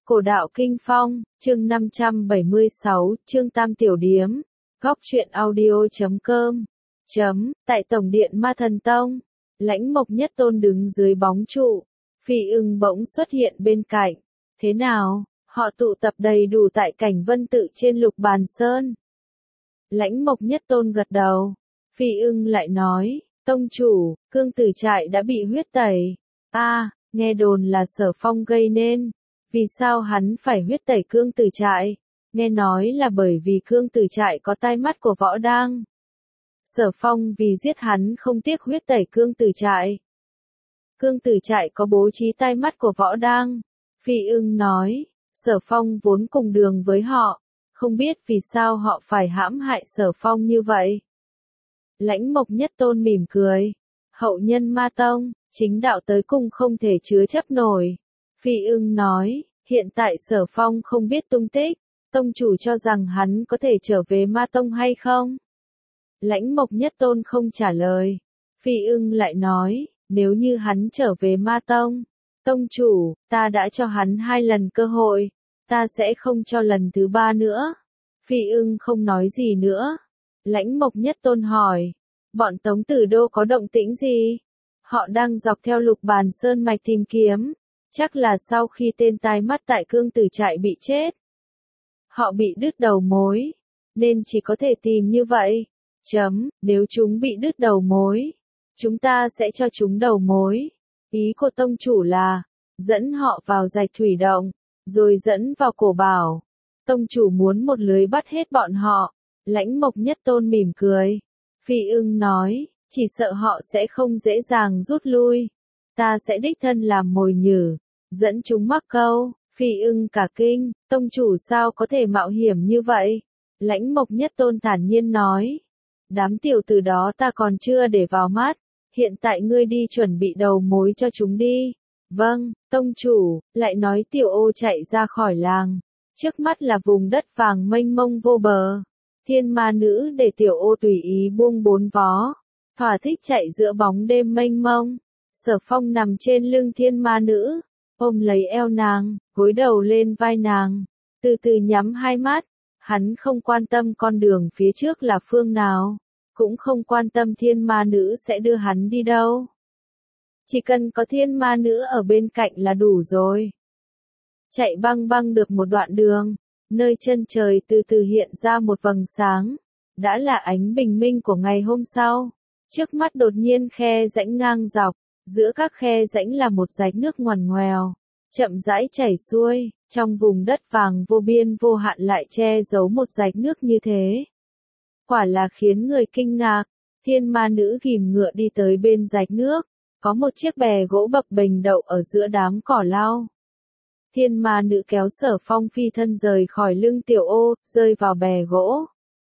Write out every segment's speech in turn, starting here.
Cổ đạo Kinh Phong, chương 576, chương Tam Tiểu Điếm, góc truyện audio.com. Tại Tổng điện Ma Thần Tông, Lãnh Mộc Nhất Tôn đứng dưới bóng trụ, Phi Ưng bỗng xuất hiện bên cạnh. Thế nào, họ tụ tập đầy đủ tại Cảnh Vân Tự trên Lục Bàn Sơn. Lãnh Mộc Nhất Tôn gật đầu, Phi Ưng lại nói, Tông chủ, Cương Tử Trại đã bị huyết tẩy. Nghe đồn là Sở Phong gây nên. Vì sao hắn phải huyết tẩy Cương Tử Trại? Nghe nói là bởi vì Cương Tử Trại có tai mắt của Võ Đang. Sở Phong vì giết hắn không tiếc huyết tẩy Cương Tử Trại. Cương Tử Trại có bố trí tai mắt của Võ Đang. Phi Ưng nói, Sở Phong vốn cùng đường với họ, không biết vì sao họ phải hãm hại Sở Phong như vậy. Lãnh Mộc Nhất Tôn mỉm cười, hậu nhân Ma Tông, chính đạo tới cùng không thể chứa chấp nổi. Phi Ưng nói, hiện tại Sở Phong không biết tung tích, tông chủ cho rằng hắn có thể trở về Ma Tông hay không? Lãnh Mộc Nhất Tôn không trả lời. Phi Ưng lại nói, nếu như hắn trở về Ma Tông, tông chủ, ta đã cho hắn 2 lần cơ hội, ta sẽ không cho lần thứ 3 nữa. Phi Ưng không nói gì nữa. Lãnh Mộc Nhất Tôn hỏi, bọn Tống Tử Đô có động tĩnh gì? Họ đang dọc theo Lục Bàn Sơn mạch tìm kiếm. Chắc là sau khi tên tai mắt tại Cương Tử Trại bị chết, họ bị đứt đầu mối, nên chỉ có thể tìm như vậy. Nếu chúng bị đứt đầu mối, chúng ta sẽ cho chúng đầu mối. Ý của tông chủ là, dẫn họ vào Rạch Thủy Động, rồi dẫn vào Cổ Bảo. Tông chủ muốn một lưới bắt hết bọn họ. Lãnh Mộc Nhất Tôn mỉm cười. Phi Ưng nói, chỉ sợ họ sẽ không dễ dàng rút lui. Ta sẽ đích thân làm mồi nhử, dẫn chúng mắc câu. Phi Ưng cả kinh, tông chủ sao có thể mạo hiểm như vậy? Lãnh Mộc Nhất Tôn thản nhiên nói, đám tiểu tử đó ta còn chưa để vào mắt, hiện tại ngươi đi chuẩn bị đầu mối cho chúng đi. Vâng, tông chủ. Lại nói Tiểu Ô chạy ra khỏi làng, trước mắt là vùng đất vàng mênh mông vô bờ. Thiên Ma Nữ để Tiểu Ô tùy ý buông 4 vó, thỏa thích chạy giữa bóng đêm mênh mông. Sở Phong nằm trên lưng Thiên Ma Nữ, ôm lấy eo nàng, gối đầu lên vai nàng, từ từ nhắm 2 mắt. Hắn không quan tâm con đường phía trước là phương nào, cũng không quan tâm Thiên Ma Nữ sẽ đưa hắn đi đâu. Chỉ cần có Thiên Ma Nữ ở bên cạnh là đủ rồi. Chạy băng băng được một đoạn đường, nơi chân trời từ từ hiện ra một vầng sáng, đã là ánh bình minh của ngày hôm sau. Trước mắt đột nhiên khe rãnh ngang dọc, giữa các khe rãnh là một rạch nước ngoằn ngoèo, chậm rãi chảy xuôi. Trong vùng đất vàng vô biên vô hạn lại che giấu một rạch nước như thế, quả là khiến người kinh ngạc. Thiên Ma Nữ ghìm ngựa đi tới bên rạch nước, có một chiếc bè gỗ bập bềnh đậu ở giữa đám cỏ lau. Thiên Ma Nữ kéo Sở Phong phi thân rời khỏi lưng Tiểu Ô, rơi vào bè gỗ.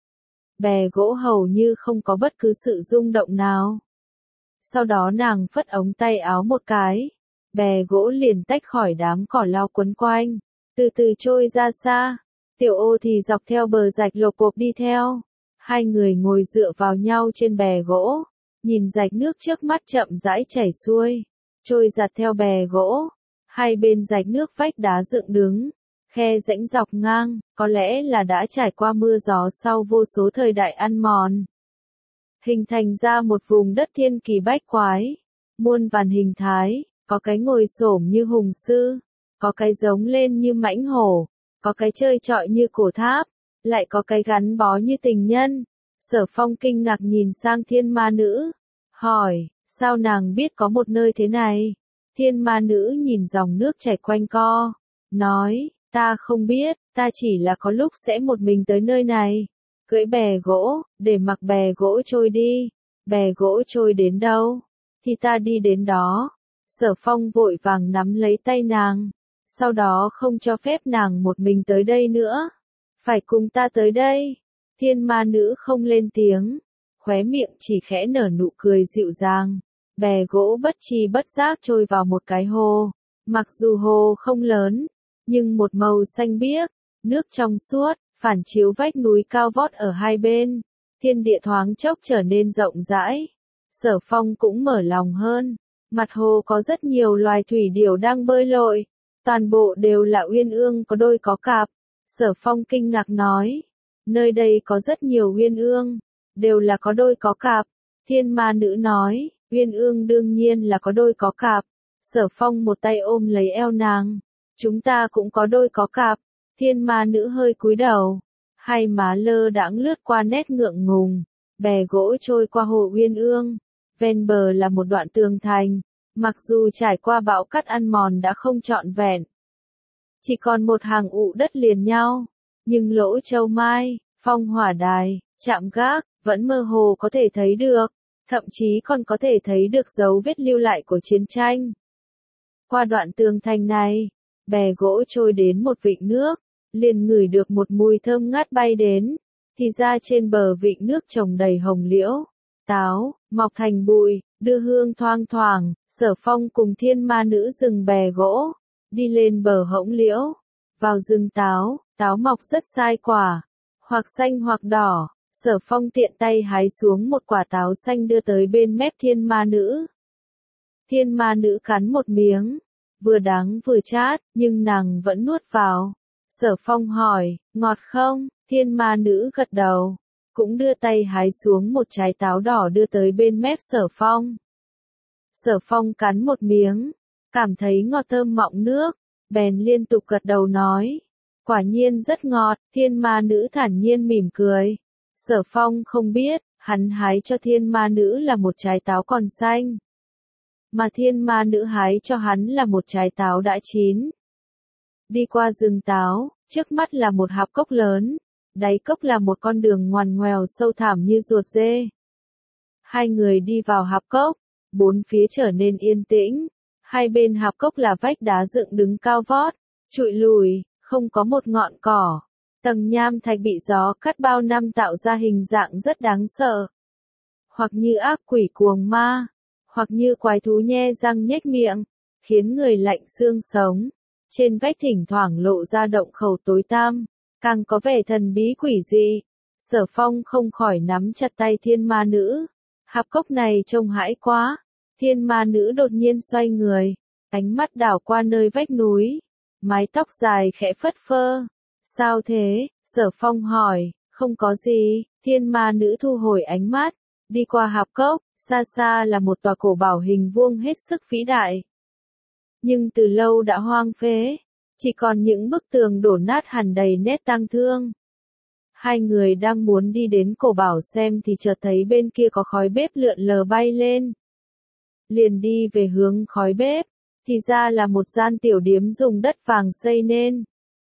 Bè gỗ hầu như không có bất cứ sự rung động nào. Sau đó nàng phất ống tay áo một cái, bè gỗ liền tách khỏi đám cỏ lau quấn quanh, từ từ trôi ra xa. Tiểu Ô thì dọc theo bờ rạch lộp cộp đi theo. Hai người ngồi dựa vào nhau trên bè gỗ, nhìn rạch nước trước mắt chậm rãi chảy xuôi, trôi dạt theo bè gỗ. Hai bên rạch nước vách đá dựng đứng, khe rãnh dọc ngang, có lẽ là đã trải qua mưa gió sau vô số thời đại ăn mòn, hình thành ra một vùng đất thiên kỳ bách quái, muôn vàn hình thái. Có cái ngồi xổm như hùng sư, có cái giống lên như mãnh hổ, có cái chơi chọi như cổ tháp, lại có cái gắn bó như tình nhân. Sở Phong kinh ngạc nhìn sang Thiên Ma Nữ, hỏi, sao nàng biết có một nơi thế này? Thiên Ma Nữ nhìn dòng nước chảy quanh co, nói, ta không biết, ta chỉ là có lúc sẽ một mình tới nơi này, cưỡi bè gỗ, để mặc bè gỗ trôi đi. Bè gỗ trôi đến đâu, thì ta đi đến đó. Sở Phong vội vàng nắm lấy tay nàng, sau đó không cho phép nàng một mình tới đây nữa, phải cùng ta tới đây. Thiên Ma Nữ không lên tiếng, khóe miệng chỉ khẽ nở nụ cười dịu dàng. Bè gỗ bất tri bất giác trôi vào một cái hồ, mặc dù hồ không lớn, nhưng một màu xanh biếc, nước trong suốt, phản chiếu vách núi cao vót ở hai bên. Thiên địa thoáng chốc trở nên rộng rãi. Sở Phong cũng mở lòng hơn. Mặt hồ có rất nhiều loài thủy điểu đang bơi lội, Toàn bộ đều là uyên ương có đôi có cặp. Sở Phong kinh ngạc nói, nơi đây có rất nhiều uyên ương, đều là có đôi có cặp. Thiên ma nữ nói, uyên ương đương nhiên là có đôi có cặp. Sở Phong một tay ôm lấy eo nàng, chúng ta cũng có đôi có cặp. Thiên ma nữ hơi cúi đầu, hai má lơ đãng lướt qua nét ngượng ngùng. Bè gỗ trôi qua hồ uyên ương, ven bờ là một đoạn tường thành, mặc dù trải qua bão cát ăn mòn đã không trọn vẹn. Chỉ còn một hàng ụ đất liền nhau, nhưng lỗ châu mai, phong hỏa đài, trạm gác, vẫn mơ hồ có thể thấy được, thậm chí còn có thể thấy được dấu vết lưu lại của chiến tranh. Qua đoạn tường thành này, bè gỗ trôi đến một vịnh nước, liền ngửi được một mùi thơm ngát bay đến, thì ra trên bờ vịnh nước trồng đầy hồng liễu, táo, mọc thành bụi, đưa hương thoang thoảng. Sở Phong cùng thiên ma nữ dừng bè gỗ, đi lên bờ hỗng liễu, vào rừng táo, táo mọc rất sai quả, hoặc xanh hoặc đỏ. Sở Phong tiện tay hái xuống một quả táo xanh đưa tới bên mép thiên ma nữ. Thiên ma nữ cắn một miếng, vừa đắng vừa chát, nhưng nàng vẫn nuốt vào. Sở Phong hỏi, ngọt không? Thiên ma nữ gật đầu, cũng đưa tay hái xuống một trái táo đỏ đưa tới bên mép Sở Phong. Sở Phong cắn một miếng, cảm thấy ngọt thơm mọng nước, bèn liên tục gật đầu nói, quả nhiên rất ngọt. Thiên ma nữ thản nhiên mỉm cười. Sở Phong không biết, hắn hái cho thiên ma nữ là một trái táo còn xanh, mà thiên ma nữ hái cho hắn là một trái táo đã chín. Đi qua rừng táo, trước mắt là một hạp cốc lớn, đáy cốc là một con đường ngoằn ngoèo sâu thẳm như ruột dê. Hai người đi vào hạp cốc, bốn phía trở nên yên tĩnh, hai bên hạp cốc là vách đá dựng đứng cao vót, trụi lùi, không có một ngọn cỏ. Tầng nham thạch bị gió cắt bao năm tạo ra hình dạng rất đáng sợ. Hoặc như ác quỷ cuồng ma, hoặc như quái thú nhe răng nhếch miệng, khiến người lạnh xương sống. Trên vách thỉnh thoảng lộ ra động khẩu tối tăm, càng có vẻ thần bí quỷ dị. Sở Phong không khỏi nắm chặt tay thiên ma nữ. Hạp cốc này trông hãi quá. Thiên ma nữ đột nhiên xoay người, ánh mắt đảo qua nơi vách núi, mái tóc dài khẽ phất phơ. Sao thế? Sở Phong hỏi. Không có gì. Thiên ma nữ thu hồi ánh mắt, đi qua hạp cốc, xa xa là một tòa cổ bảo hình vuông hết sức vĩ đại. Nhưng từ lâu đã hoang phế, chỉ còn những bức tường đổ nát hằn đầy nét tang thương. Hai người đang muốn đi đến cổ bảo xem thì chợt thấy bên kia có khói bếp lượn lờ bay lên. Liền đi về hướng khói bếp, thì ra là một gian tiểu điếm dùng đất vàng xây nên.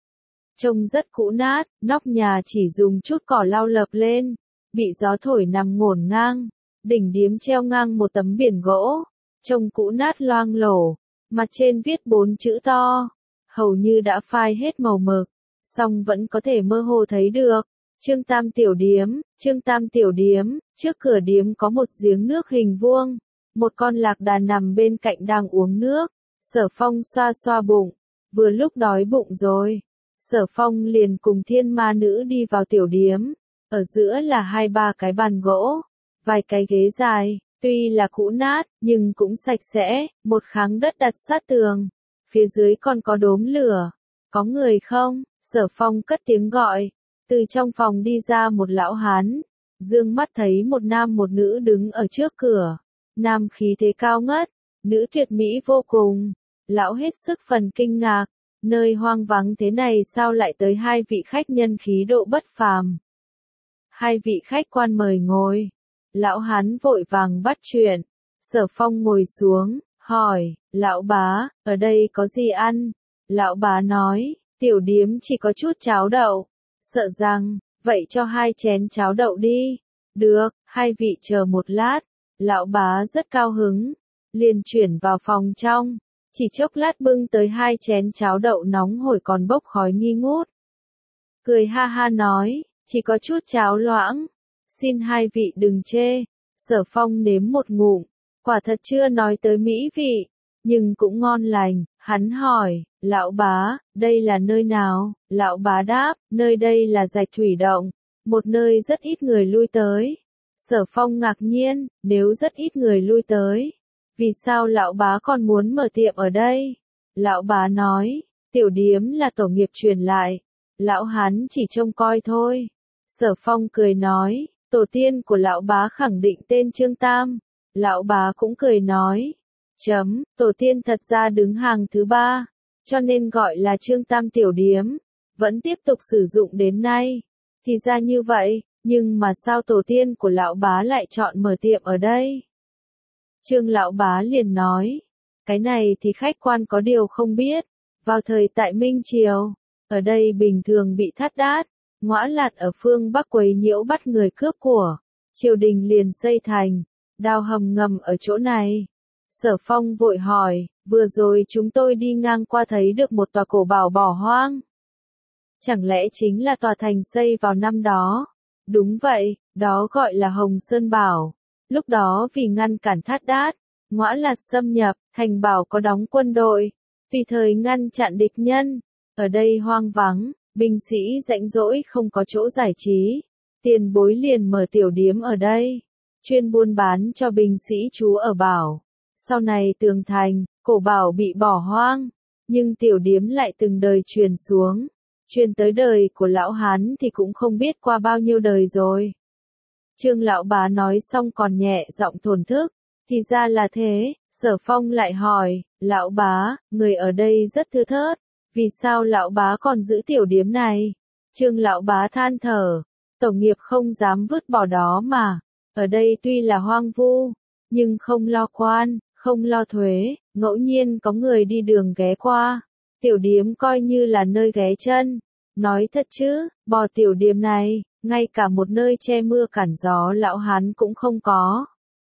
Trông rất cũ nát, nóc nhà chỉ dùng chút cỏ lau lợp lên, bị gió thổi nằm ngổn ngang. Đỉnh điếm treo ngang một tấm biển gỗ, trông cũ nát loang lổ, mặt trên viết 4 chữ to, hầu như đã phai hết màu mực, song vẫn có thể mơ hồ thấy được. Trương Tam tiểu điếm, Trương Tam tiểu điếm, trước cửa điếm có một giếng nước hình vuông, một con lạc đà nằm bên cạnh đang uống nước. Sở Phong xoa xoa bụng, vừa lúc đói bụng rồi. Sở Phong liền cùng thiên ma nữ đi vào tiểu điếm, ở giữa là 2-3 cái bàn gỗ, vài cái ghế dài, tuy là cũ nát, nhưng cũng sạch sẽ, một kháng đất đặt sát tường. Phía dưới còn có đốm lửa. Có người không? Sở Phong cất tiếng gọi. Từ trong phòng đi ra một lão hán. Dương mắt thấy một nam một nữ đứng ở trước cửa. Nam khí thế cao ngất, nữ tuyệt mỹ vô cùng. Lão hết sức phần kinh ngạc. Nơi hoang vắng thế này sao lại tới hai vị khách nhân khí độ bất phàm? Hai vị khách quan mời ngồi. Lão hán vội vàng bắt chuyện. Sở Phong ngồi xuống, hỏi, lão bá, ở đây có gì ăn? Lão bá nói, tiểu điếm chỉ có chút cháo đậu. Sợ rằng, vậy cho 2 chén cháo đậu đi. Được, hai vị chờ một lát. Lão bá rất cao hứng, liền chuyển vào phòng trong. Chỉ chốc lát bưng tới 2 chén cháo đậu nóng hổi còn bốc khói nghi ngút. Cười ha ha nói, chỉ có chút cháo loãng. Xin hai vị đừng chê. Sở Phong nếm một ngụm, quả thật chưa nói tới mỹ vị, nhưng cũng ngon lành. Hắn hỏi, lão bá, đây là nơi nào? Lão bá đáp, nơi đây là Rạch Thủy Động, một nơi rất ít người lui tới. Sở Phong ngạc nhiên, nếu rất ít người lui tới, vì sao lão bá còn muốn mở tiệm ở đây? Lão bá nói, tiểu điếm là tổ nghiệp truyền lại, lão Hán chỉ trông coi thôi. Sở Phong cười nói, tổ tiên của lão bá khẳng định tên Trương Tam. Lão bá cũng cười nói, tổ tiên thật ra đứng hàng thứ 3, cho nên gọi là Trương Tam tiểu điếm, vẫn tiếp tục sử dụng đến nay. Thì ra như vậy, nhưng mà sao tổ tiên của lão bá lại chọn mở tiệm ở đây? Trương lão bá liền nói, cái này thì khách quan có điều không biết, vào thời tại Minh Triều, ở đây bình thường bị thắt đát, ngõa lạt ở phương Bắc quấy nhiễu bắt người cướp của, triều đình liền xây thành, đào hầm ngầm ở chỗ này. Sở Phong vội hỏi, vừa rồi chúng tôi đi ngang qua thấy được một tòa cổ bảo bỏ hoang. Chẳng lẽ chính là tòa thành xây vào năm đó? Đúng vậy, đó gọi là Hồng Sơn Bảo. Lúc đó vì ngăn cản thát đát, ngõa lạt xâm nhập, thành bảo có đóng quân đội, tùy thời ngăn chặn địch nhân. Ở đây hoang vắng, binh sĩ rảnh rỗi không có chỗ giải trí, tiền bối liền mở tiểu điếm ở đây, chuyên buôn bán cho binh sĩ trú ở bảo. Sau này tường thành, cổ bảo bị bỏ hoang, nhưng tiểu điếm lại từng đời truyền xuống, truyền tới đời của lão Hán thì cũng không biết qua bao nhiêu đời rồi. Trương lão bá nói xong còn nhẹ giọng thổn thức, thì ra là thế. Sở Phong lại hỏi, lão bá, người ở đây rất thưa thớt, vì sao lão bá còn giữ tiểu điếm này? Trương lão bá than thở, tổ nghiệp không dám vứt bỏ đó mà, ở đây tuy là hoang vu, nhưng không lo quan, không lo thuế, ngẫu nhiên có người đi đường ghé qua, tiểu điếm coi như là nơi ghé chân. Nói thật chứ, bỏ tiểu điếm này, ngay cả một nơi che mưa cản gió lão Hán cũng không có.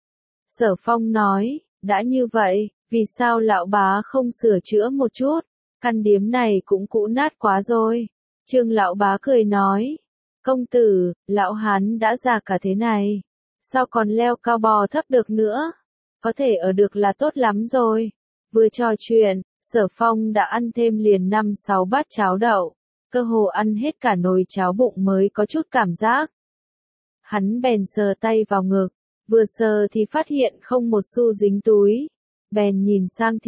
Sở Phong nói, đã như vậy, vì sao lão bá không sửa chữa một chút? Căn điếm này cũng cũ nát quá rồi. Trương lão bá cười nói, công tử, lão Hán đã già cả thế này, sao còn leo cao bò thấp được nữa? Có thể ở được là tốt lắm rồi. Vừa trò chuyện, Sở Phong đã ăn thêm liền 5-6 bát cháo đậu, cơ hồ ăn hết cả nồi cháo bụng mới có chút cảm giác. Hắn bèn sờ tay vào ngực, vừa sờ thì phát hiện không một xu dính túi, bèn nhìn sang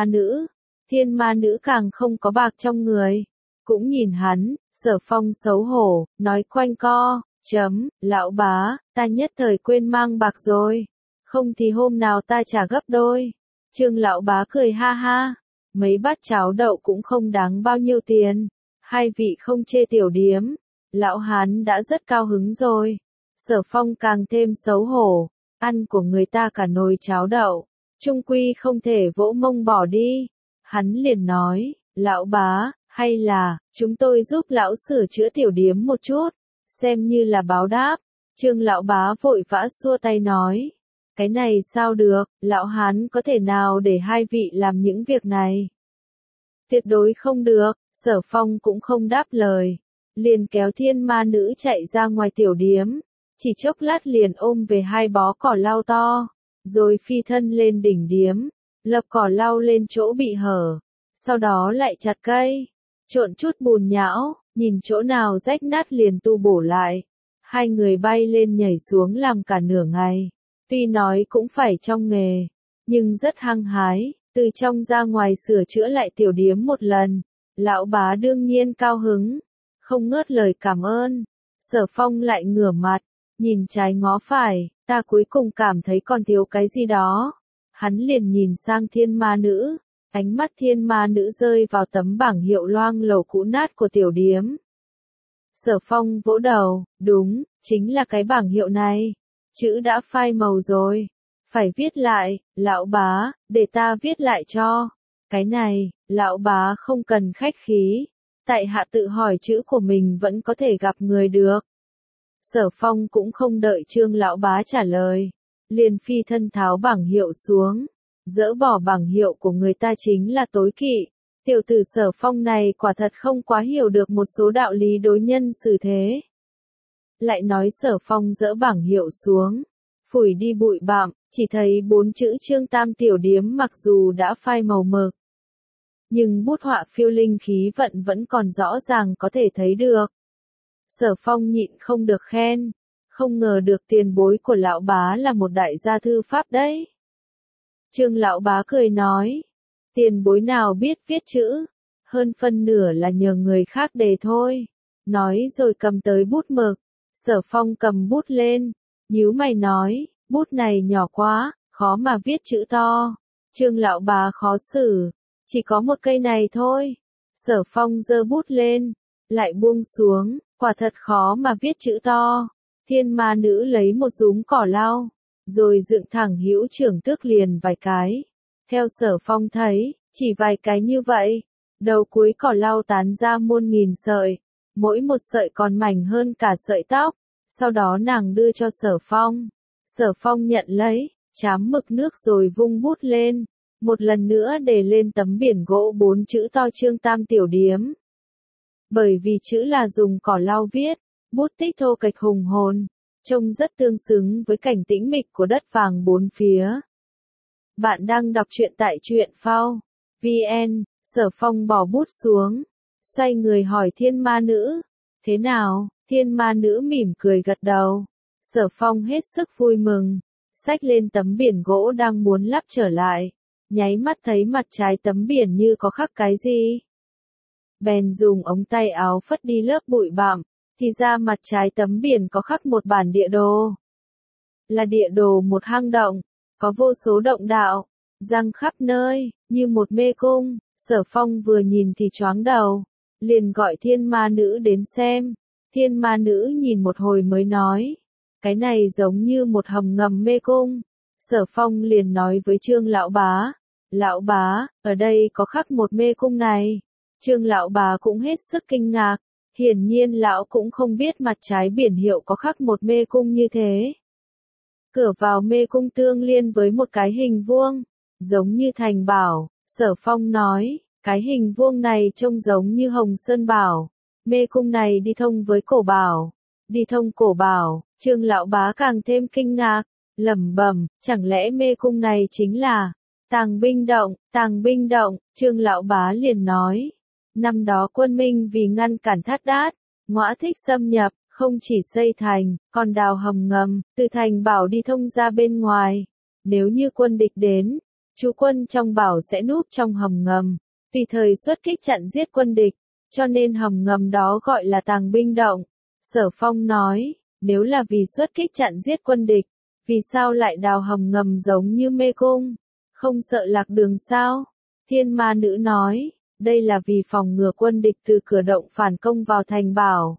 thiên ma nữ càng không có bạc trong người, cũng nhìn hắn. Sở Phong xấu hổ, nói quanh co, lão bá, ta nhất thời quên mang bạc rồi, không thì hôm nào ta trả gấp đôi. Trương lão bá cười ha ha, mấy bát cháo đậu cũng không đáng bao nhiêu tiền, hai vị không chê tiểu điếm, lão Hán đã rất cao hứng rồi. Sở Phong càng thêm xấu hổ, ăn của người ta cả nồi cháo đậu, chung quy không thể vỗ mông bỏ đi. Hắn liền nói, lão bá, hay là, chúng tôi giúp lão sửa chữa tiểu điếm một chút, xem như là báo đáp. Trương lão bá vội vã xua tay nói, cái này sao được, lão Hán có thể nào để hai vị làm những việc này? Tuyệt đối không được. Sở Phong cũng không đáp lời, liền kéo thiên ma nữ chạy ra ngoài tiểu điếm, chỉ chốc lát liền ôm về 2 bó cỏ lau to, rồi phi thân lên đỉnh điếm, lập cỏ lau lên chỗ bị hở, sau đó lại chặt cây, trộn chút bùn nhão, nhìn chỗ nào rách nát liền tu bổ lại. Hai người bay lên nhảy xuống làm cả nửa ngày, tuy nói cũng phải trong nghề, nhưng rất hăng hái, từ trong ra ngoài sửa chữa lại tiểu điếm một lần. Lão bá đương nhiên cao hứng, không ngớt lời cảm ơn. Sở Phong lại ngửa mặt, nhìn trái ngó phải, ta cuối cùng cảm thấy còn thiếu cái gì đó. Hắn liền nhìn sang thiên ma nữ, ánh mắt thiên ma nữ rơi vào tấm bảng hiệu loang lổ cũ nát của tiểu điếm. Sở Phong vỗ đầu, đúng, chính là cái bảng hiệu này, chữ đã phai màu rồi, phải viết lại. Lão bá, để ta viết lại cho. Cái này, lão bá không cần khách khí, tại hạ tự hỏi chữ của mình vẫn có thể gặp người được. Sở Phong cũng không đợi Trương lão bá trả lời, liền phi thân tháo bảng hiệu xuống, dỡ bỏ bảng hiệu của người ta chính là tối kỵ. Tiểu tử Sở Phong này quả thật không quá hiểu được một số đạo lý đối nhân xử thế. Lại nói Sở Phong dỡ bảng hiệu xuống, phủi đi bụi bặm, chỉ thấy 4 chữ Trương Tam tiểu điếm mặc dù đã phai màu mực, nhưng bút họa phiêu linh khí vận vẫn còn rõ ràng có thể thấy được. Sở Phong nhịn không được khen, không ngờ được tiền bối của lão bá là một đại gia thư pháp đấy. Trương lão bá cười nói, Tiền bối nào biết viết chữ, hơn phân nửa là nhờ người khác đề thôi. Nói rồi cầm tới bút mực, Sở Phong cầm bút lên, nhíu mày nói, bút này nhỏ quá, khó mà viết chữ to. Trương lão bá khó xử, chỉ có một cây này thôi. Sở Phong giơ bút lên, lại buông xuống, quả thật khó mà viết chữ to. Thiên ma nữ lấy một dúm cỏ lau, rồi dựng thẳng hữu trưởng tước liền vài cái. Theo Sở Phong thấy, chỉ vài cái như vậy, đầu cuối cỏ lau tán ra muôn nghìn sợi, mỗi một sợi còn mảnh hơn cả sợi tóc. Sau đó nàng đưa cho Sở Phong. Sở Phong nhận lấy, chám mực nước rồi vung bút lên, một lần nữa để lên tấm biển gỗ 4 chữ to Trương Tam Tiểu Điếm. Bởi vì chữ là dùng cỏ lau viết, bút tích thô kệch hùng hồn, trông rất tương xứng với cảnh tĩnh mịch của đất vàng bốn phía. Bạn đang đọc truyện tại truyện phao VN. Sở Phong bỏ bút xuống, xoay người hỏi thiên ma nữ, thế nào? Thiên ma nữ mỉm cười gật đầu. Sở Phong hết sức vui mừng, xách lên tấm biển gỗ đang muốn lắp trở lại, nháy mắt thấy mặt trái tấm biển như có khắc cái gì. Bèn dùng ống tay áo phất đi lớp bụi bặm, thì ra mặt trái tấm biển có khắc một bản địa đồ. Là địa đồ một hang động, có vô số động đạo, giăng khắp nơi, như một mê cung. Sở Phong vừa nhìn thì choáng đầu, liền gọi thiên ma nữ đến xem. Thiên ma nữ nhìn một hồi mới nói, cái này giống như một hầm ngầm mê cung. Sở Phong liền nói với Trương lão bá, ở đây có khắc một mê cung này. Trương lão bá cũng hết sức kinh ngạc, hiển nhiên lão cũng không biết mặt trái biển hiệu có khắc một mê cung như thế. Cửa vào mê cung tương liên với một cái hình vuông, giống như thành bảo. Sở Phong nói, cái hình vuông này trông giống như Hồng Sơn Bảo. Mê cung này đi thông với cổ bảo. Đi thông cổ bảo, Trương lão bá càng thêm kinh ngạc, lẩm bẩm, chẳng lẽ mê cung này chính là Tàng Binh Động. Trương lão bá liền nói, năm đó quân Minh vì ngăn cản Thát Đát, Ngõa Thích xâm nhập, không chỉ xây thành, còn đào hầm ngầm, từ thành bảo đi thông ra bên ngoài. Nếu như quân địch đến, chú quân trong bảo sẽ núp trong hầm ngầm, tùy thời xuất kích chặn giết quân địch, cho nên hầm ngầm đó gọi là Tàng Binh Động. Sở Phong nói, nếu là vì xuất kích chặn giết quân địch, vì sao lại đào hầm ngầm giống như mê cung? Không sợ lạc đường sao? Thiên ma nữ nói, đây là vì phòng ngừa quân địch từ cửa động phản công vào thành bảo.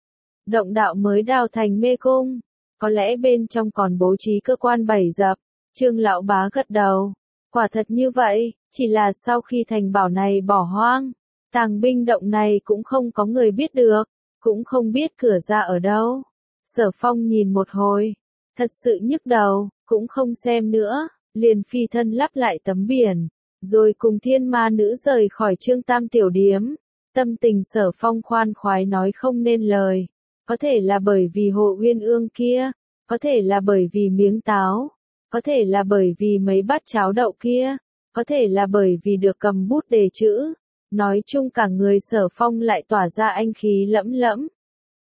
Động đạo mới đào thành mê cung, có lẽ bên trong còn bố trí cơ quan bẫy dập. Trương lão bá gật đầu, quả thật như vậy, chỉ là sau khi thành bảo này bỏ hoang, Tàng Binh Động này cũng không có người biết được, cũng không biết cửa ra ở đâu. Sở Phong nhìn một hồi, thật sự nhức đầu, cũng không xem nữa, liền phi thân lắp lại tấm biển, rồi cùng thiên ma nữ rời khỏi Trương Tam Tiểu Điếm. Tâm tình Sở Phong khoan khoái nói không nên lời, có thể là bởi vì Hồ Uyên Ương kia, có thể là bởi vì miếng táo, có thể là bởi vì mấy bát cháo đậu kia, có thể là bởi vì được cầm bút đề chữ. Nói chung cả người Sở Phong lại tỏa ra anh khí lẫm lẫm.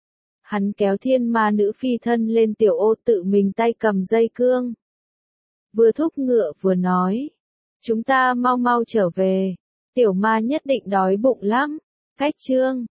Hắn kéo thiên ma nữ phi thân lên tiểu ô, tự mình tay cầm dây cương. Vừa thúc ngựa vừa nói, chúng ta mau mau trở về, tiểu ma nhất định đói bụng lắm. Cách chương